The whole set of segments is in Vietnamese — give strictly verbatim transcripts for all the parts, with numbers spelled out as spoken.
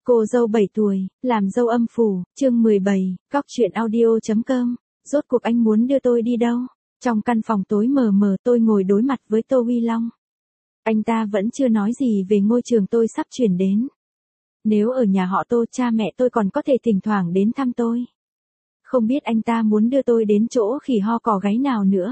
Cô dâu bảy tuổi, làm dâu âm phủ, chương mười bảy, góc chuyện audio.com. Rốt cuộc anh muốn đưa tôi đi đâu? Trong căn phòng tối mờ mờ tôi ngồi đối mặt với Tô Huy Long. Anh ta vẫn chưa nói gì về ngôi trường tôi sắp chuyển đến. Nếu ở nhà họ Tô, cha mẹ tôi còn có thể thỉnh thoảng đến thăm tôi. Không biết anh ta muốn đưa tôi đến chỗ khỉ ho cò gáy nào nữa.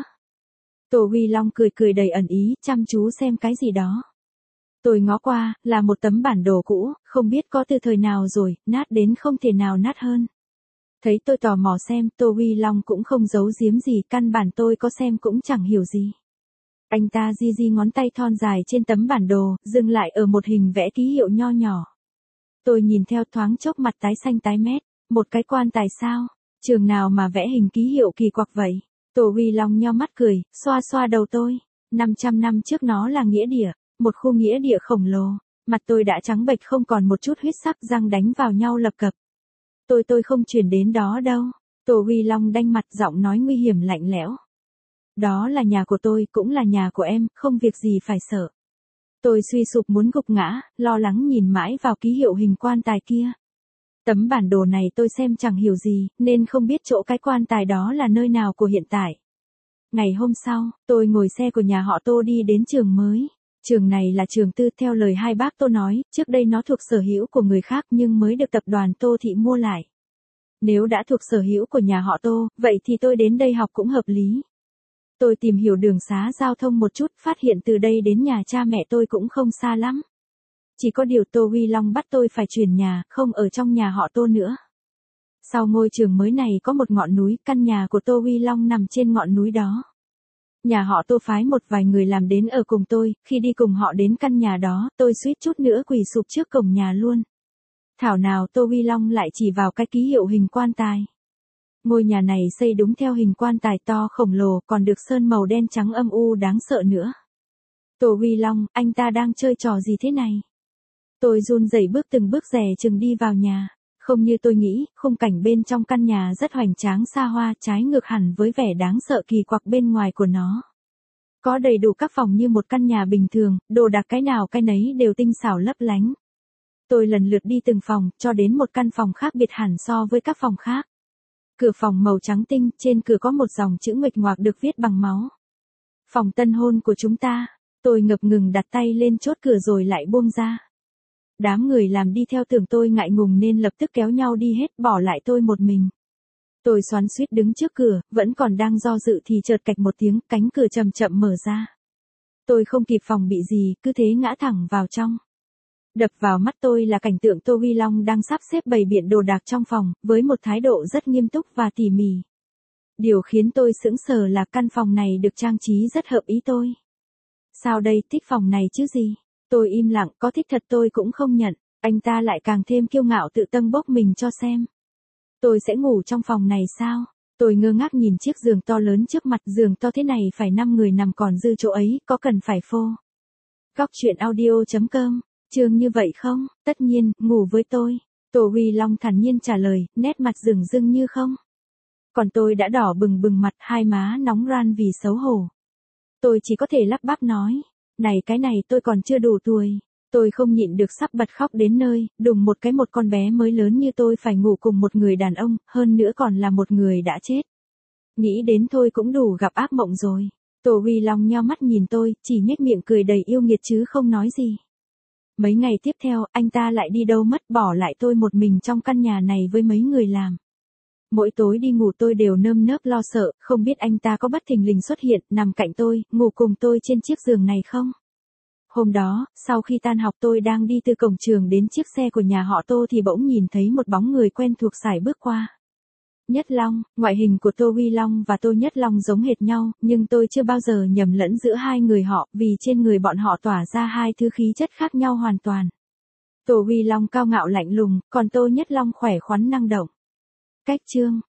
Tô Huy Long cười cười đầy ẩn ý, chăm chú xem cái gì đó. Tôi ngó qua, là một tấm bản đồ cũ, không biết có từ thời nào rồi, nát đến không thể nào nát hơn. Thấy tôi tò mò xem, Tô Huy Long cũng không giấu giếm gì, căn bản tôi có xem cũng chẳng hiểu gì. Anh ta di di ngón tay thon dài trên tấm bản đồ, dừng lại ở một hình vẽ ký hiệu nho nhỏ. Tôi nhìn theo thoáng chốc mặt tái xanh tái mét, một cái quan tài sao, trường nào mà vẽ hình ký hiệu kỳ quặc vậy. Tô Huy Long nheo mắt cười, xoa xoa đầu tôi, năm trăm năm trước nó là nghĩa địa. Một khu nghĩa địa khổng lồ, mặt tôi đã trắng bệch không còn một chút huyết sắc, răng đánh vào nhau lập cập. Tôi tôi không chuyển đến đó đâu. Tô Huy Long đanh mặt, giọng nói nguy hiểm lạnh lẽo. Đó là nhà của tôi, cũng là nhà của em, không việc gì phải sợ. Tôi suy sụp muốn gục ngã, lo lắng nhìn mãi vào ký hiệu hình quan tài kia. Tấm bản đồ này tôi xem chẳng hiểu gì, nên không biết chỗ cái quan tài đó là nơi nào của hiện tại. Ngày hôm sau, tôi ngồi xe của nhà họ Tô đi đến trường mới. Trường này là trường tư, theo lời hai bác Tô nói, trước đây nó thuộc sở hữu của người khác nhưng mới được tập đoàn Tô Thị mua lại. Nếu đã thuộc sở hữu của nhà họ Tô, vậy thì tôi đến đây học cũng hợp lý. Tôi tìm hiểu đường xá giao thông một chút, phát hiện từ đây đến nhà cha mẹ tôi cũng không xa lắm. Chỉ có điều Tô Huy Long bắt tôi phải chuyển nhà, không ở trong nhà họ Tô nữa. Sau ngôi trường mới này có một ngọn núi, căn nhà của Tô Huy Long nằm trên ngọn núi đó. Nhà họ Tô phái một vài người làm đến ở cùng tôi, khi đi cùng họ đến căn nhà đó, tôi suýt chút nữa quỳ sụp trước cổng nhà luôn. Thảo nào Tô Huy Long lại chỉ vào cái ký hiệu hình quan tài. Ngôi nhà này xây đúng theo hình quan tài to khổng lồ, còn được sơn màu đen trắng âm u đáng sợ nữa. Tô Huy Long, anh ta đang chơi trò gì thế này? Tôi run rẩy bước từng bước dè chừng đi vào nhà. Không như tôi nghĩ, khung cảnh bên trong căn nhà rất hoành tráng xa hoa, trái ngược hẳn với vẻ đáng sợ kỳ quặc bên ngoài của nó. Có đầy đủ các phòng như một căn nhà bình thường, đồ đạc cái nào cái nấy đều tinh xảo lấp lánh. Tôi lần lượt đi từng phòng, cho đến một căn phòng khác biệt hẳn so với các phòng khác. Cửa phòng màu trắng tinh, trên cửa có một dòng chữ nguệch ngoạc được viết bằng máu. Phòng tân hôn của chúng ta. Tôi ngập ngừng đặt tay lên chốt cửa rồi lại buông ra. Đám người làm đi theo tưởng tôi ngại ngùng nên lập tức kéo nhau đi hết, bỏ lại tôi một mình. Tôi xoắn xuýt đứng trước cửa, vẫn còn đang do dự thì chợt cạch một tiếng, cánh cửa chậm chậm mở ra. Tôi không kịp phòng bị gì, cứ thế ngã thẳng vào trong. Đập vào mắt tôi là cảnh tượng Tô Huy Long đang sắp xếp bày biện đồ đạc trong phòng, với một thái độ rất nghiêm túc và tỉ mỉ. Điều khiến tôi sững sờ là căn phòng này được trang trí rất hợp ý tôi. Sao đây, thích phòng này chứ gì? Tôi im lặng, có thích thật tôi cũng không nhận, anh ta lại càng thêm kiêu ngạo tự tâng bốc mình cho xem. Tôi sẽ ngủ trong phòng này sao? Tôi ngơ ngác nhìn chiếc giường to lớn trước mặt, giường to thế này phải năm người nằm còn dư chỗ ấy, có cần phải phô. Góc chuyện audio.com, chương như vậy không? Tất nhiên, ngủ với tôi. Tô Huy Long thản nhiên trả lời, nét mặt rừng rưng như không. Còn tôi đã đỏ bừng bừng mặt, hai má nóng ran vì xấu hổ. Tôi chỉ có thể lắp bắp nói. Này cái này tôi còn chưa đủ tuổi. Tôi không nhịn được sắp bật khóc đến nơi, đùng một cái một con bé mới lớn như tôi phải ngủ cùng một người đàn ông, hơn nữa còn là một người đã chết. Nghĩ đến thôi cũng đủ gặp ác mộng rồi. Tô Huy Long nheo mắt nhìn tôi, chỉ nhếch miệng cười đầy yêu nghiệt chứ không nói gì. Mấy ngày tiếp theo, anh ta lại đi đâu mất, bỏ lại tôi một mình trong căn nhà này với mấy người làm. Mỗi tối đi ngủ tôi đều nơm nớp lo sợ, không biết anh ta có bất thình lình xuất hiện, nằm cạnh tôi, ngủ cùng tôi trên chiếc giường này không? Hôm đó, sau khi tan học tôi đang đi từ cổng trường đến chiếc xe của nhà họ Tô thì bỗng nhìn thấy một bóng người quen thuộc sải bước qua. Nhất Long, ngoại hình của Tô Huy Long và Tô Nhất Long giống hệt nhau, nhưng tôi chưa bao giờ nhầm lẫn giữa hai người họ, vì trên người bọn họ tỏa ra hai thứ khí chất khác nhau hoàn toàn. Tô Huy Long cao ngạo lạnh lùng, còn Tô Nhất Long khỏe khoắn năng động. Cách chương